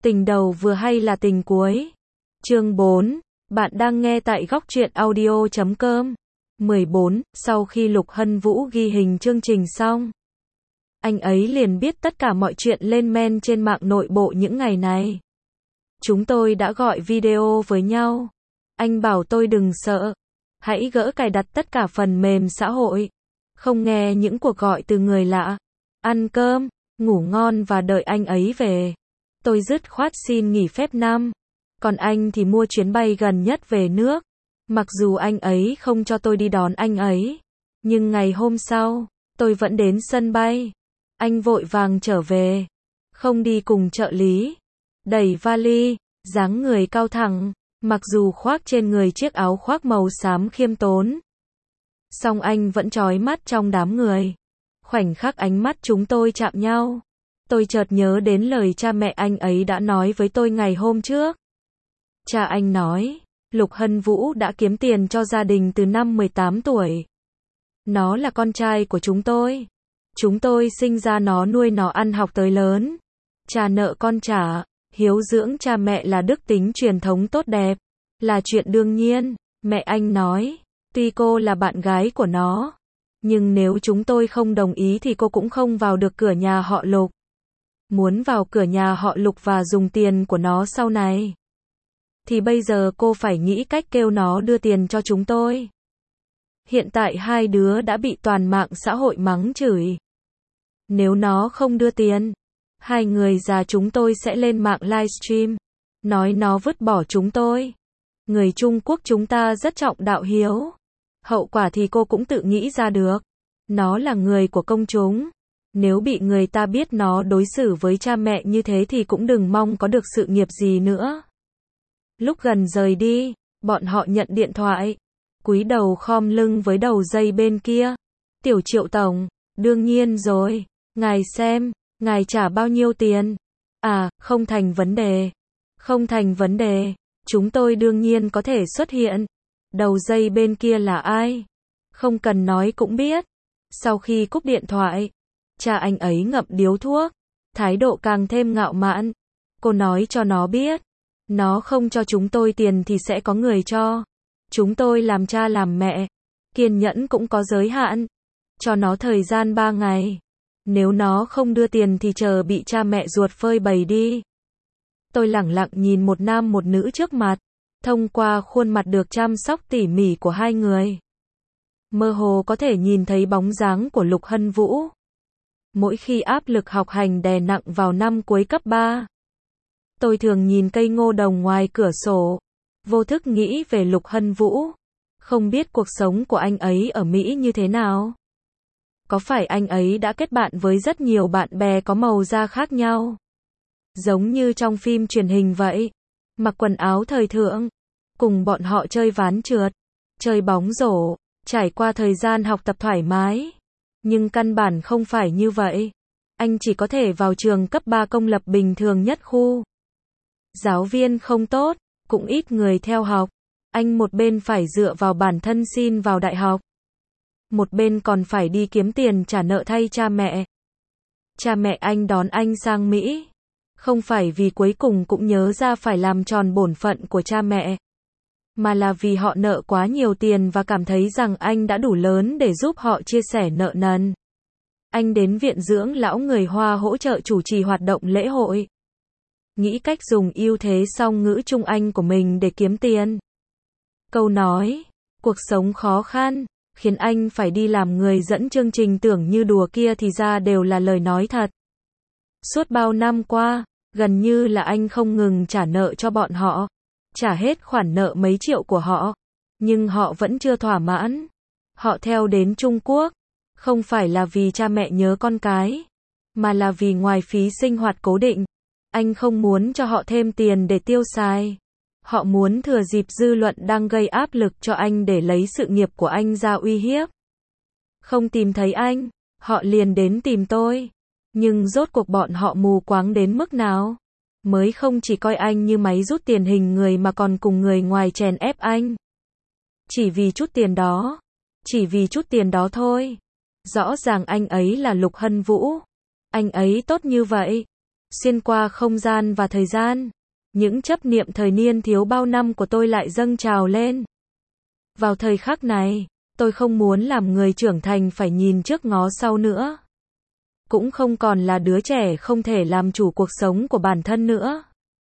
Tình đầu vừa hay là tình cuối. Chương 4. Bạn đang nghe tại góc truyện audio.com. 14. Sau khi Lục Hân Vũ ghi hình chương trình xong, anh ấy liền biết tất cả mọi chuyện lên men trên mạng nội bộ những ngày này. Chúng tôi đã gọi video với nhau. Anh bảo tôi đừng sợ. Hãy gỡ cài đặt tất cả phần mềm xã hội. Không nghe những cuộc gọi từ người lạ. Ăn cơm, ngủ ngon và đợi anh ấy về. Tôi dứt khoát xin nghỉ phép năm. Còn anh thì mua chuyến bay gần nhất về nước. Mặc dù anh ấy không cho tôi đi đón anh ấy. Nhưng ngày hôm sau, tôi vẫn đến sân bay. Anh vội vàng trở về. Không đi cùng trợ lý. Đẩy vali, dáng người cao thẳng. Mặc dù khoác trên người chiếc áo khoác màu xám khiêm tốn. Song anh vẫn chói mắt trong đám người. Khoảnh khắc ánh mắt chúng tôi chạm nhau. Tôi chợt nhớ đến lời cha mẹ anh ấy đã nói với tôi ngày hôm trước. Cha anh nói, Lục Hân Vũ đã kiếm tiền cho gia đình từ năm 18 tuổi. Nó là con trai của chúng tôi. Chúng tôi sinh ra nó, nuôi nó ăn học tới lớn. Cha nợ con trả, hiếu dưỡng cha mẹ là đức tính truyền thống tốt đẹp, là chuyện đương nhiên. Mẹ anh nói, tuy cô là bạn gái của nó, nhưng nếu chúng tôi không đồng ý thì cô cũng không vào được cửa nhà họ Lục. Muốn vào cửa nhà họ Lục và dùng tiền của nó sau này, thì bây giờ cô phải nghĩ cách kêu nó đưa tiền cho chúng tôi. Hiện tại hai đứa đã bị toàn mạng xã hội mắng chửi. Nếu nó không đưa tiền, hai người già chúng tôi sẽ lên mạng livestream, nói nó vứt bỏ chúng tôi. Người Trung Quốc chúng ta rất trọng đạo hiếu. Hậu quả thì cô cũng tự nghĩ ra được. Nó là người của công chúng. Nếu bị người ta biết nó đối xử với cha mẹ như thế thì cũng đừng mong có được sự nghiệp gì nữa. Lúc gần rời đi, bọn họ nhận điện thoại. Cúi đầu khom lưng với đầu dây bên kia. Tiểu Triệu tổng, đương nhiên rồi. Ngài xem, ngài trả bao nhiêu tiền? À, không thành vấn đề. Không thành vấn đề. Chúng tôi đương nhiên có thể xuất hiện. Đầu dây bên kia là ai? Không cần nói cũng biết. Sau khi cúp điện thoại, cha anh ấy ngậm điếu thuốc, thái độ càng thêm ngạo mạn. Cô nói cho nó biết, nó không cho chúng tôi tiền thì sẽ có người cho. Chúng tôi làm cha làm mẹ, kiên nhẫn cũng có giới hạn. Cho nó thời gian 3 ngày. Nếu nó không đưa tiền thì chờ bị cha mẹ ruột phơi bày đi. Tôi lẳng lặng nhìn một nam một nữ trước mặt, thông qua khuôn mặt được chăm sóc tỉ mỉ của hai người. Mơ hồ có thể nhìn thấy bóng dáng của Lục Hân Vũ. Mỗi khi áp lực học hành đè nặng vào năm cuối cấp 3, tôi thường nhìn cây ngô đồng ngoài cửa sổ, vô thức nghĩ về Lục Hân Vũ. Không biết cuộc sống của anh ấy ở Mỹ như thế nào. Có phải anh ấy đã kết bạn với rất nhiều bạn bè có màu da khác nhau, giống như trong phim truyền hình vậy, mặc quần áo thời thượng, cùng bọn họ chơi ván trượt, chơi bóng rổ, trải qua thời gian học tập thoải mái. Nhưng căn bản không phải như vậy. Anh chỉ có thể vào trường cấp 3 công lập bình thường nhất khu. Giáo viên không tốt, cũng ít người theo học. Anh một bên phải dựa vào bản thân xin vào đại học, một bên còn phải đi kiếm tiền trả nợ thay cha mẹ. Cha mẹ anh đón anh sang Mỹ, không phải vì cuối cùng cũng nhớ ra phải làm tròn bổn phận của cha mẹ, mà là vì họ nợ quá nhiều tiền và cảm thấy rằng anh đã đủ lớn để giúp họ chia sẻ nợ nần. Anh đến viện dưỡng lão người Hoa hỗ trợ chủ trì hoạt động lễ hội. Nghĩ cách dùng ưu thế song ngữ Trung Anh của mình để kiếm tiền. Câu nói, cuộc sống khó khăn, khiến anh phải đi làm người dẫn chương trình tưởng như đùa kia thì ra đều là lời nói thật. Suốt bao năm qua, gần như là anh không ngừng trả nợ cho bọn họ. Trả hết khoản nợ mấy triệu của họ. Nhưng họ vẫn chưa thỏa mãn. Họ theo đến Trung Quốc. Không phải là vì cha mẹ nhớ con cái, mà là vì ngoài phí sinh hoạt cố định, anh không muốn cho họ thêm tiền để tiêu xài. Họ muốn thừa dịp dư luận đang gây áp lực cho anh để lấy sự nghiệp của anh ra uy hiếp. Không tìm thấy anh, họ liền đến tìm tôi. Nhưng rốt cuộc bọn họ mù quáng đến mức nào? Mới không chỉ coi anh như máy rút tiền hình người mà còn cùng người ngoài chèn ép anh. Chỉ vì chút tiền đó. Chỉ vì chút tiền đó thôi. Rõ ràng anh ấy là Lục Hân Vũ. Anh ấy tốt như vậy. xuyên qua không gian và thời gian. Những chấp niệm thời niên thiếu bao năm của tôi lại dâng trào lên. Vào thời khắc này, tôi không muốn làm người trưởng thành phải nhìn trước ngó sau nữa. Cũng không còn là đứa trẻ không thể làm chủ cuộc sống của bản thân nữa.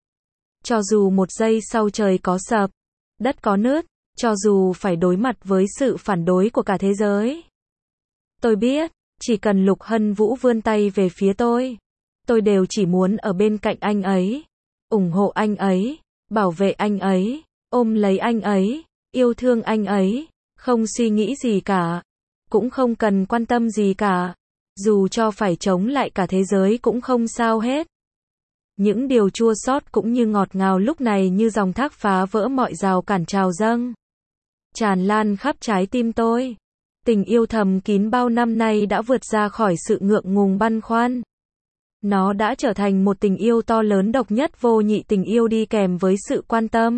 Cho dù một giây sau trời có sập, đất có nứt, cho dù phải đối mặt với sự phản đối của cả thế giới. Tôi biết, chỉ cần Lục Hân Vũ vươn tay về phía tôi đều chỉ muốn ở bên cạnh anh ấy, ủng hộ anh ấy, bảo vệ anh ấy, ôm lấy anh ấy, yêu thương anh ấy, không suy nghĩ gì cả, cũng không cần quan tâm gì cả, dù cho phải chống lại cả thế giới cũng không sao hết. Những điều chua xót cũng như ngọt ngào lúc này như dòng thác phá vỡ mọi rào cản trào dâng, tràn lan khắp trái tim tôi. Tình yêu thầm kín bao năm nay đã vượt ra khỏi sự ngượng ngùng băn khoăn. Nó đã trở thành một tình yêu to lớn độc nhất vô nhị, tình yêu đi kèm với sự quan tâm,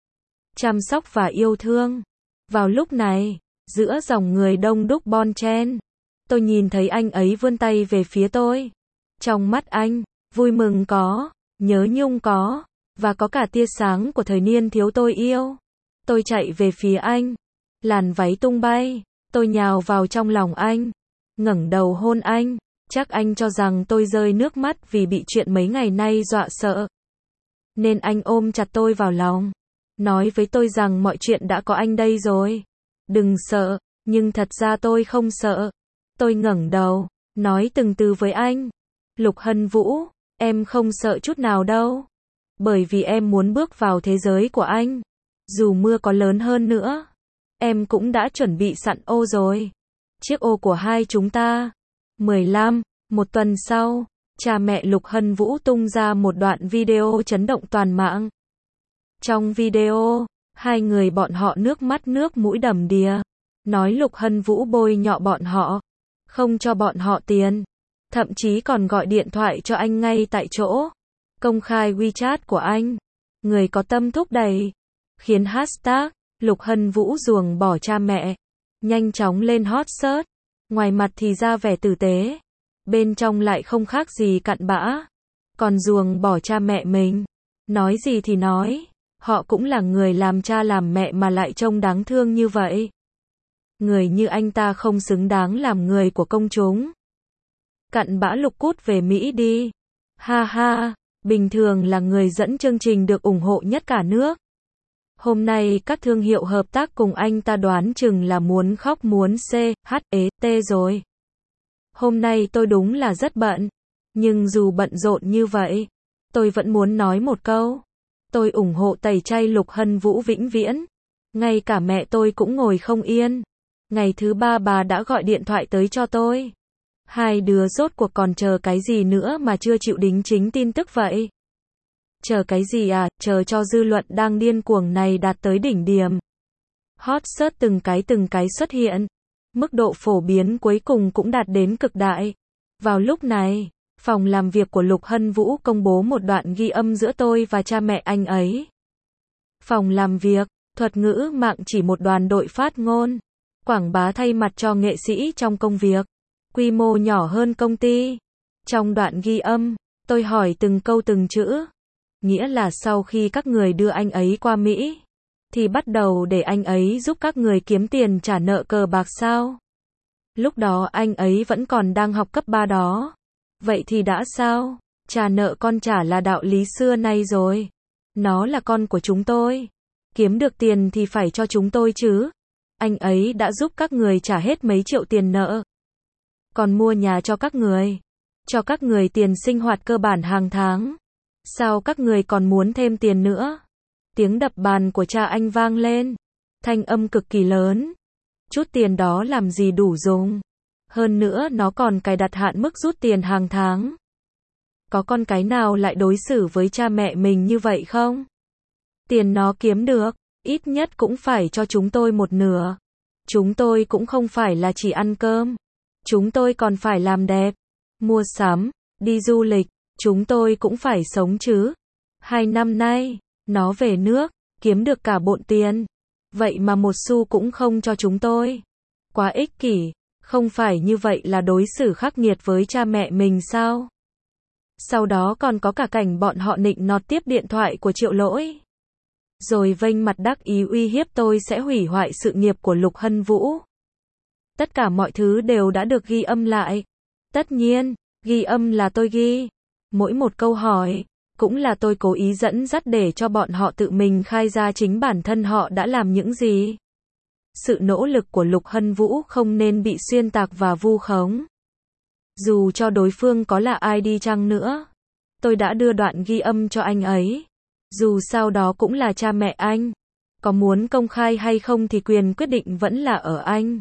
chăm sóc và yêu thương. Vào lúc này, giữa dòng người đông đúc bon chen, tôi nhìn thấy anh ấy vươn tay về phía tôi. Trong mắt anh, vui mừng có, nhớ nhung có, và có cả tia sáng của thời niên thiếu tôi yêu. Tôi chạy về phía anh, làn váy tung bay, tôi nhào vào trong lòng anh, ngẩng đầu hôn anh. Chắc anh cho rằng tôi rơi nước mắt vì bị chuyện mấy ngày nay dọa sợ. Nên anh ôm chặt tôi vào lòng, nói với tôi rằng mọi chuyện đã có anh đây rồi. Đừng sợ, nhưng thật ra tôi không sợ. Tôi ngẩng đầu, nói từng từ với anh. Lục Hân Vũ, em không sợ chút nào đâu. Bởi vì em muốn bước vào thế giới của anh. Dù mưa có lớn hơn nữa, em cũng đã chuẩn bị sẵn ô rồi. Chiếc ô của hai chúng ta. 15. Một tuần sau, cha mẹ Lục Hân Vũ tung ra một đoạn video chấn động toàn mạng. Trong video, hai người bọn họ nước mắt nước mũi đầm đìa, nói Lục Hân Vũ bôi nhọ bọn họ, không cho bọn họ tiền, thậm chí còn gọi điện thoại cho anh ngay tại chỗ, công khai WeChat của anh. Người có tâm thúc đẩy, khiến hashtag Lục Hân Vũ ruồng bỏ cha mẹ nhanh chóng lên hot search. Ngoài mặt thì ra vẻ tử tế, bên trong lại không khác gì cặn bã, còn ruồng bỏ cha mẹ mình. Nói gì thì nói, họ cũng là người làm cha làm mẹ mà lại trông đáng thương như vậy. Người như anh ta không xứng đáng làm người của công chúng. Cặn bã Lục cút về Mỹ đi. Ha ha, bình thường là người dẫn chương trình được ủng hộ nhất cả nước. Hôm nay các thương hiệu hợp tác cùng anh ta đoán chừng là muốn khóc muốn CHET rồi. Hôm nay tôi đúng là rất bận. Nhưng dù bận rộn như vậy, tôi vẫn muốn nói một câu. Tôi ủng hộ tẩy chay Lục Hân Vũ vĩnh viễn. Ngay cả mẹ tôi cũng ngồi không yên. Ngày thứ 3 bà đã gọi điện thoại tới cho tôi. Hai đứa rốt cuộc còn chờ cái gì nữa mà chưa chịu đính chính tin tức vậy? Chờ cái gì à, chờ cho dư luận đang điên cuồng này đạt tới đỉnh điểm. Hot search từng cái xuất hiện. Mức độ phổ biến cuối cùng cũng đạt đến cực đại. Vào lúc này, phòng làm việc của Lục Hân Vũ công bố một đoạn ghi âm giữa tôi và cha mẹ anh ấy. Phòng làm việc, thuật ngữ mạng chỉ một đoàn đội phát ngôn, quảng bá thay mặt cho nghệ sĩ trong công việc, quy mô nhỏ hơn công ty. Trong đoạn ghi âm, tôi hỏi từng câu từng chữ. Nghĩa là sau khi các người đưa anh ấy qua Mỹ, thì bắt đầu để anh ấy giúp các người kiếm tiền trả nợ cờ bạc sao? Lúc đó anh ấy vẫn còn đang học cấp 3 đó. Vậy thì đã sao? Trả nợ con trả là đạo lý xưa nay rồi. Nó là con của chúng tôi. Kiếm được tiền thì phải cho chúng tôi chứ. Anh ấy đã giúp các người trả hết mấy triệu tiền nợ. Còn mua nhà cho các người. Cho các người tiền sinh hoạt cơ bản hàng tháng. Sao các người còn muốn thêm tiền nữa? Tiếng đập bàn của cha anh vang lên. Thanh âm cực kỳ lớn. Chút tiền đó làm gì đủ dùng. Hơn nữa nó còn cài đặt hạn mức rút tiền hàng tháng. Có con cái nào lại đối xử với cha mẹ mình như vậy không? Tiền nó kiếm được, ít nhất cũng phải cho chúng tôi một nửa. Chúng tôi cũng không phải là chỉ ăn cơm. Chúng tôi còn phải làm đẹp, mua sắm, đi du lịch. Chúng tôi cũng phải sống chứ. 2 năm nay, nó về nước, kiếm được cả bộn tiền. Vậy mà một xu cũng không cho chúng tôi. Quá ích kỷ, không phải như vậy là đối xử khắc nghiệt với cha mẹ mình sao? Sau đó còn có cả cảnh bọn họ nịnh nọt tiếp điện thoại của Triệu Lỗi. Rồi vênh mặt đắc ý uy hiếp tôi sẽ hủy hoại sự nghiệp của Lục Hân Vũ. Tất cả mọi thứ đều đã được ghi âm lại. Tất nhiên, ghi âm là tôi ghi. Mỗi một câu hỏi, cũng là tôi cố ý dẫn dắt để cho bọn họ tự mình khai ra chính bản thân họ đã làm những gì. Sự nỗ lực của Lục Hân Vũ không nên bị xuyên tạc và vu khống. Dù cho đối phương có là ai đi chăng nữa, tôi đã đưa đoạn ghi âm cho anh ấy. Dù sao đó cũng là cha mẹ anh. Có muốn công khai hay không thì quyền quyết định vẫn là ở anh.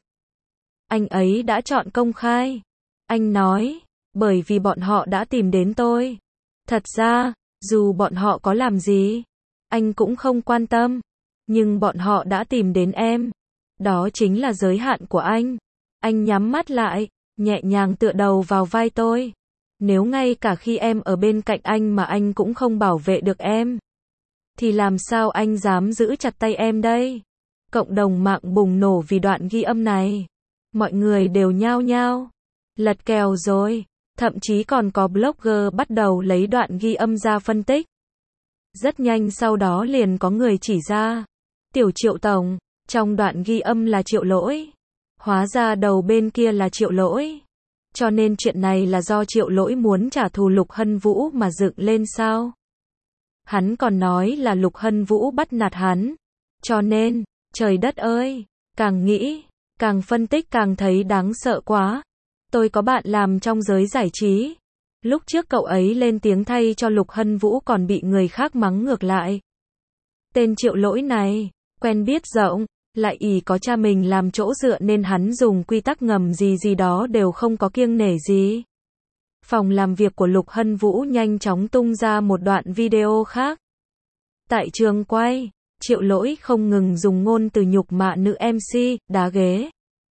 Anh ấy đã chọn công khai. Anh nói, bởi vì bọn họ đã tìm đến tôi. Thật ra, dù bọn họ có làm gì, anh cũng không quan tâm. Nhưng bọn họ đã tìm đến em. Đó chính là giới hạn của anh. Anh nhắm mắt lại, nhẹ nhàng tựa đầu vào vai tôi. Nếu ngay cả khi em ở bên cạnh anh mà anh cũng không bảo vệ được em, thì làm sao anh dám giữ chặt tay em đây? Cộng đồng mạng bùng nổ vì đoạn ghi âm này. Mọi người đều nhao nhao lật kèo rồi. Thậm chí còn có blogger bắt đầu lấy đoạn ghi âm ra phân tích. Rất nhanh sau đó liền có người chỉ ra. Tiểu Triệu tổng, trong đoạn ghi âm là Triệu Lỗi. Hóa ra đầu bên kia là Triệu Lỗi. Cho nên chuyện này là do Triệu Lỗi muốn trả thù Lục Hân Vũ mà dựng lên sao? Hắn còn nói là Lục Hân Vũ bắt nạt hắn. Cho nên, trời đất ơi, càng nghĩ, càng phân tích càng thấy đáng sợ quá. Tôi có bạn làm trong giới giải trí. Lúc trước cậu ấy lên tiếng thay cho Lục Hân Vũ còn bị người khác mắng ngược lại. Tên Triệu Lỗi này, quen biết rộng, lại ỷ có cha mình làm chỗ dựa nên hắn dùng quy tắc ngầm gì gì đó đều không có kiêng nể gì. Phòng làm việc của Lục Hân Vũ nhanh chóng tung ra một đoạn video khác. Tại trường quay, Triệu Lỗi không ngừng dùng ngôn từ nhục mạ nữ MC, đá ghế.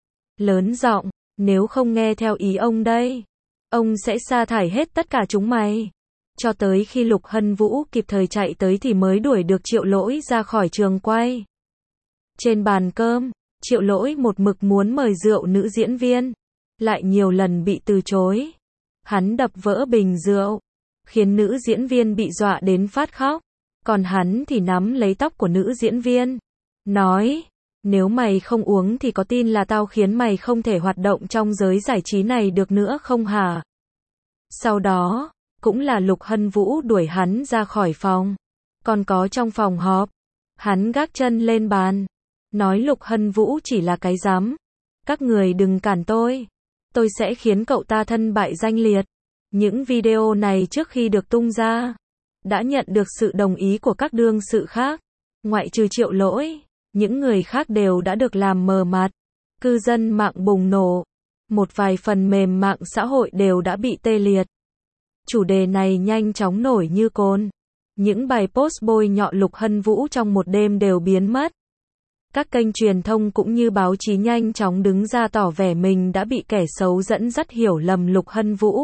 Lớn giọng, nếu không nghe theo ý ông đây, ông sẽ sa thải hết tất cả chúng mày. Cho tới khi Lục Hân Vũ kịp thời chạy tới thì mới đuổi được Triệu Lỗi ra khỏi trường quay. Trên bàn cơm, Triệu Lỗi một mực muốn mời rượu nữ diễn viên, lại nhiều lần bị từ chối. Hắn đập vỡ bình rượu, khiến nữ diễn viên bị dọa đến phát khóc. Còn hắn thì nắm lấy tóc của nữ diễn viên, nói, nếu mày không uống thì có tin là tao khiến mày không thể hoạt động trong giới giải trí này được nữa không hả? Sau đó, cũng là Lục Hân Vũ đuổi hắn ra khỏi phòng. Còn có trong phòng họp, hắn gác chân lên bàn, nói Lục Hân Vũ chỉ là cái rắm. Các người đừng cản tôi sẽ khiến cậu ta thân bại danh liệt. Những video này trước khi được tung ra, đã nhận được sự đồng ý của các đương sự khác. Ngoại trừ Triệu Lỗi, những người khác đều đã được làm mờ mặt. Cư dân mạng bùng nổ. Một vài phần mềm mạng xã hội đều đã bị tê liệt. Chủ đề này nhanh chóng nổi như cồn. Những bài post bôi nhọ Lục Hân Vũ trong một đêm đều biến mất. Các kênh truyền thông cũng như báo chí nhanh chóng đứng ra tỏ vẻ mình đã bị kẻ xấu dẫn dắt hiểu lầm Lục Hân Vũ.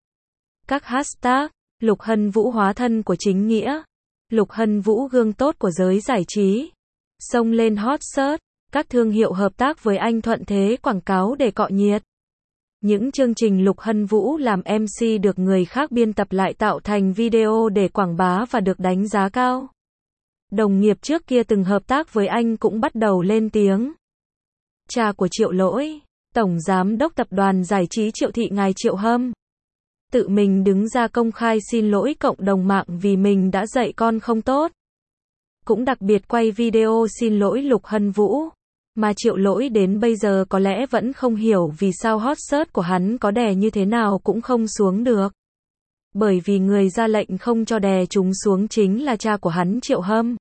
Các hashtag, Lục Hân Vũ hóa thân của chính nghĩa, Lục Hân Vũ gương tốt của giới giải trí, xông lên hot search, các thương hiệu hợp tác với anh thuận thế quảng cáo để cọ nhiệt. Những chương trình Lục Hân Vũ làm MC được người khác biên tập lại tạo thành video để quảng bá và được đánh giá cao. Đồng nghiệp trước kia từng hợp tác với anh cũng bắt đầu lên tiếng. Cha của Triệu Lỗi, Tổng Giám đốc Tập đoàn Giải trí Triệu Thị ngài Triệu Hâm, tự mình đứng ra công khai xin lỗi cộng đồng mạng vì mình đã dạy con không tốt. Cũng đặc biệt quay video xin lỗi Lục Hân Vũ, mà Triệu Lỗi đến bây giờ có lẽ vẫn không hiểu vì sao hot search của hắn có đè như thế nào cũng không xuống được. Bởi vì người ra lệnh không cho đè chúng xuống chính là cha của hắn Triệu Hâm.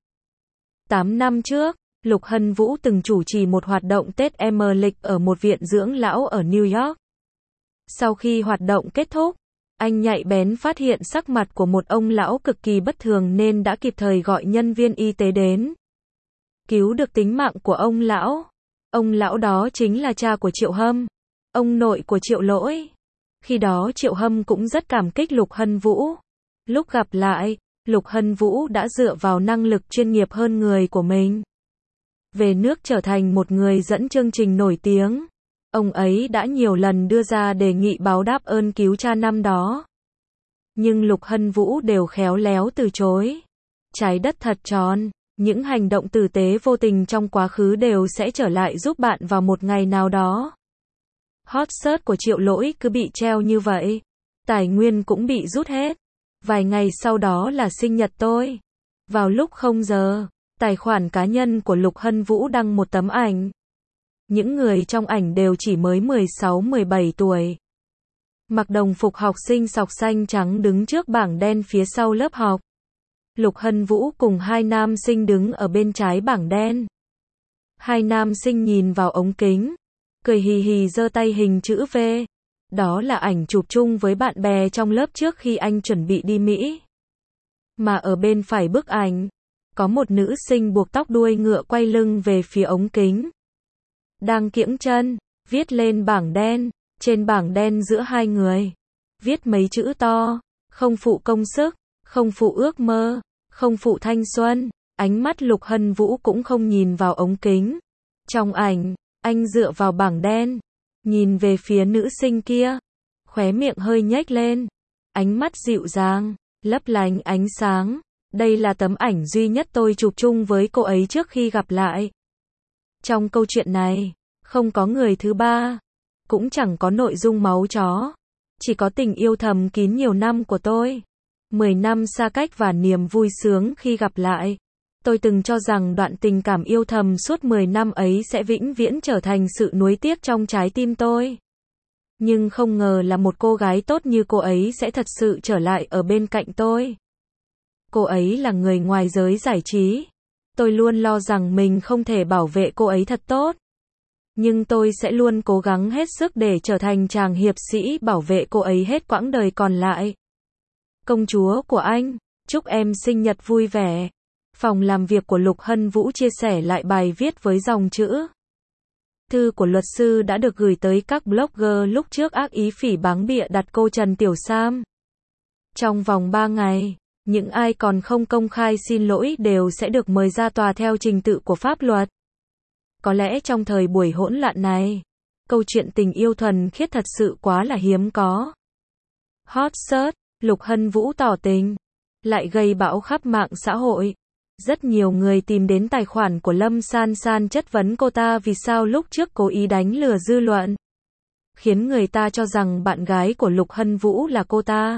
8 năm trước, Lục Hân Vũ từng chủ trì một hoạt động Tết âm lịch ở một viện dưỡng lão ở New York. Sau khi hoạt động kết thúc, anh nhạy bén phát hiện sắc mặt của một ông lão cực kỳ bất thường nên đã kịp thời gọi nhân viên y tế đến. Cứu được tính mạng của ông lão. Ông lão đó chính là cha của Triệu Hâm, ông nội của Triệu Lỗi. Khi đó Triệu Hâm cũng rất cảm kích Lục Hân Vũ. Lúc gặp lại, Lục Hân Vũ đã dựa vào năng lực chuyên nghiệp hơn người của mình. Về nước trở thành một người dẫn chương trình nổi tiếng. Ông ấy đã nhiều lần đưa ra đề nghị báo đáp ơn cứu cha năm đó. Nhưng Lục Hân Vũ đều khéo léo từ chối. Trái đất thật tròn, những hành động tử tế vô tình trong quá khứ đều sẽ trở lại giúp bạn vào một ngày nào đó. Hot search của Triệu Lỗi cứ bị treo như vậy. Tài nguyên cũng bị rút hết. Vài ngày sau đó là sinh nhật tôi. Vào lúc 0 giờ, tài khoản cá nhân của Lục Hân Vũ đăng một tấm ảnh. Những người trong ảnh đều chỉ mới 16-17 tuổi. Mặc đồng phục học sinh sọc xanh trắng đứng trước bảng đen phía sau lớp học. Lục Hân Vũ cùng hai nam sinh đứng ở bên trái bảng đen. Hai nam sinh nhìn vào ống kính, cười hì hì giơ tay hình chữ V. Đó là ảnh chụp chung với bạn bè trong lớp trước khi anh chuẩn bị đi Mỹ. Mà ở bên phải bức ảnh, có một nữ sinh buộc tóc đuôi ngựa quay lưng về phía ống kính. Đang kiễng chân, viết lên bảng đen, trên bảng đen giữa hai người. Viết mấy chữ to, không phụ công sức, không phụ ước mơ, không phụ thanh xuân. Ánh mắt Lục Hân Vũ cũng không nhìn vào ống kính. Trong ảnh, anh dựa vào bảng đen, nhìn về phía nữ sinh kia, khóe miệng hơi nhếch lên, ánh mắt dịu dàng, lấp lánh ánh sáng. Đây là tấm ảnh duy nhất tôi chụp chung với cô ấy trước khi gặp lại. Trong câu chuyện này, không có người thứ ba, cũng chẳng có nội dung máu chó, chỉ có tình yêu thầm kín nhiều năm của tôi. 10 năm xa cách và niềm vui sướng khi gặp lại. Tôi từng cho rằng đoạn tình cảm yêu thầm suốt 10 năm ấy sẽ vĩnh viễn trở thành sự nuối tiếc trong trái tim tôi. Nhưng không ngờ là một cô gái tốt như cô ấy sẽ thật sự trở lại ở bên cạnh tôi. Cô ấy là người ngoài giới giải trí. Tôi luôn lo rằng mình không thể bảo vệ cô ấy thật tốt. Nhưng tôi sẽ luôn cố gắng hết sức để trở thành chàng hiệp sĩ bảo vệ cô ấy hết quãng đời còn lại. Công chúa của anh, chúc em sinh nhật vui vẻ. Phòng làm việc của Lục Hân Vũ chia sẻ lại bài viết với dòng chữ. Thư của luật sư đã được gửi tới các blogger lúc trước ác ý phỉ báng bịa đặt cô Trần Tiểu Sam. Trong vòng 3 ngày, những ai còn không công khai xin lỗi đều sẽ được mời ra tòa theo trình tự của pháp luật. Có lẽ trong thời buổi hỗn loạn này, câu chuyện tình yêu thuần khiết thật sự quá là hiếm có. Hot search, Lục Hân Vũ tỏ tình, lại gây bão khắp mạng xã hội. Rất nhiều người tìm đến tài khoản của Lâm San San chất vấn cô ta vì sao lúc trước cố ý đánh lừa dư luận, khiến người ta cho rằng bạn gái của Lục Hân Vũ là cô ta.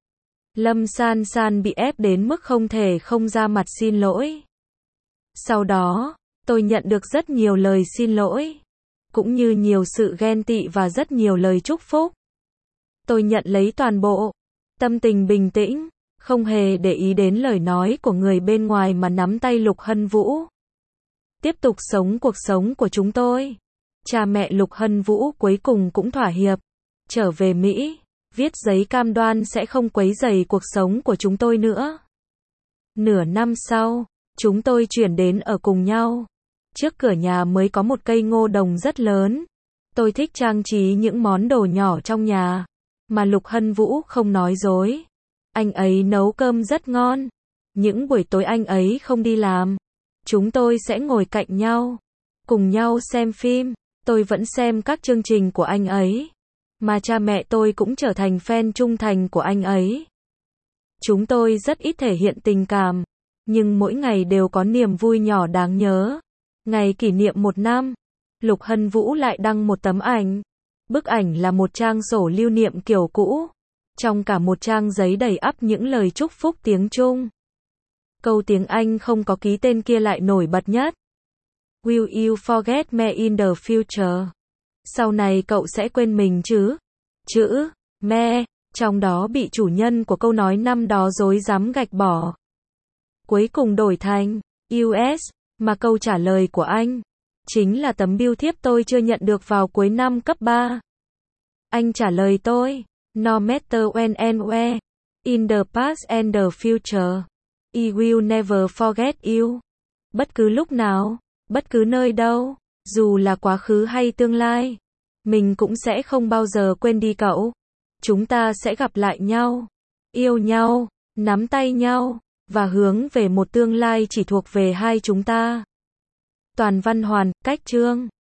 Lâm San San bị ép đến mức không thể không ra mặt xin lỗi. Sau đó, tôi nhận được rất nhiều lời xin lỗi, cũng như nhiều sự ghen tị và rất nhiều lời chúc phúc. Tôi nhận lấy toàn bộ, tâm tình bình tĩnh, không hề để ý đến lời nói của người bên ngoài mà nắm tay Lục Hân Vũ. Tiếp tục sống cuộc sống của chúng tôi. Cha mẹ Lục Hân Vũ cuối cùng cũng thỏa hiệp, trở về Mỹ, viết giấy cam đoan sẽ không quấy rầy cuộc sống của chúng tôi nữa. Nửa năm sau, chúng tôi chuyển đến ở cùng nhau. Trước cửa nhà mới có một cây ngô đồng rất lớn. Tôi thích trang trí những món đồ nhỏ trong nhà, mà Lục Hân Vũ không nói dối. Anh ấy nấu cơm rất ngon. Những buổi tối anh ấy không đi làm, chúng tôi sẽ ngồi cạnh nhau, cùng nhau xem phim. Tôi vẫn xem các chương trình của anh ấy, mà cha mẹ tôi cũng trở thành fan trung thành của anh ấy. Chúng tôi rất ít thể hiện tình cảm, nhưng mỗi ngày đều có niềm vui nhỏ đáng nhớ. Ngày kỷ niệm 1 năm, Lục Hân Vũ lại đăng một tấm ảnh. Bức ảnh là một trang sổ lưu niệm kiểu cũ. Trong cả một trang giấy đầy ắp những lời chúc phúc tiếng Trung. Câu tiếng Anh không có ký tên kia lại nổi bật nhất. Will you forget me in the future? Sau này cậu sẽ quên mình chứ? Chữ me trong đó bị chủ nhân của câu nói năm đó rối rắm gạch bỏ. Cuối cùng đổi thành US, mà câu trả lời của anh chính là tấm bưu thiếp tôi chưa nhận được vào cuối năm cấp 3. Anh trả lời tôi, no matter when and where, in the past and the future, I will never forget you. Bất cứ lúc nào, bất cứ nơi đâu, dù là quá khứ hay tương lai, mình cũng sẽ không bao giờ quên đi cậu. Chúng ta sẽ gặp lại nhau, yêu nhau, nắm tay nhau, và hướng về một tương lai chỉ thuộc về hai chúng ta. Toàn văn hoàn, cách chương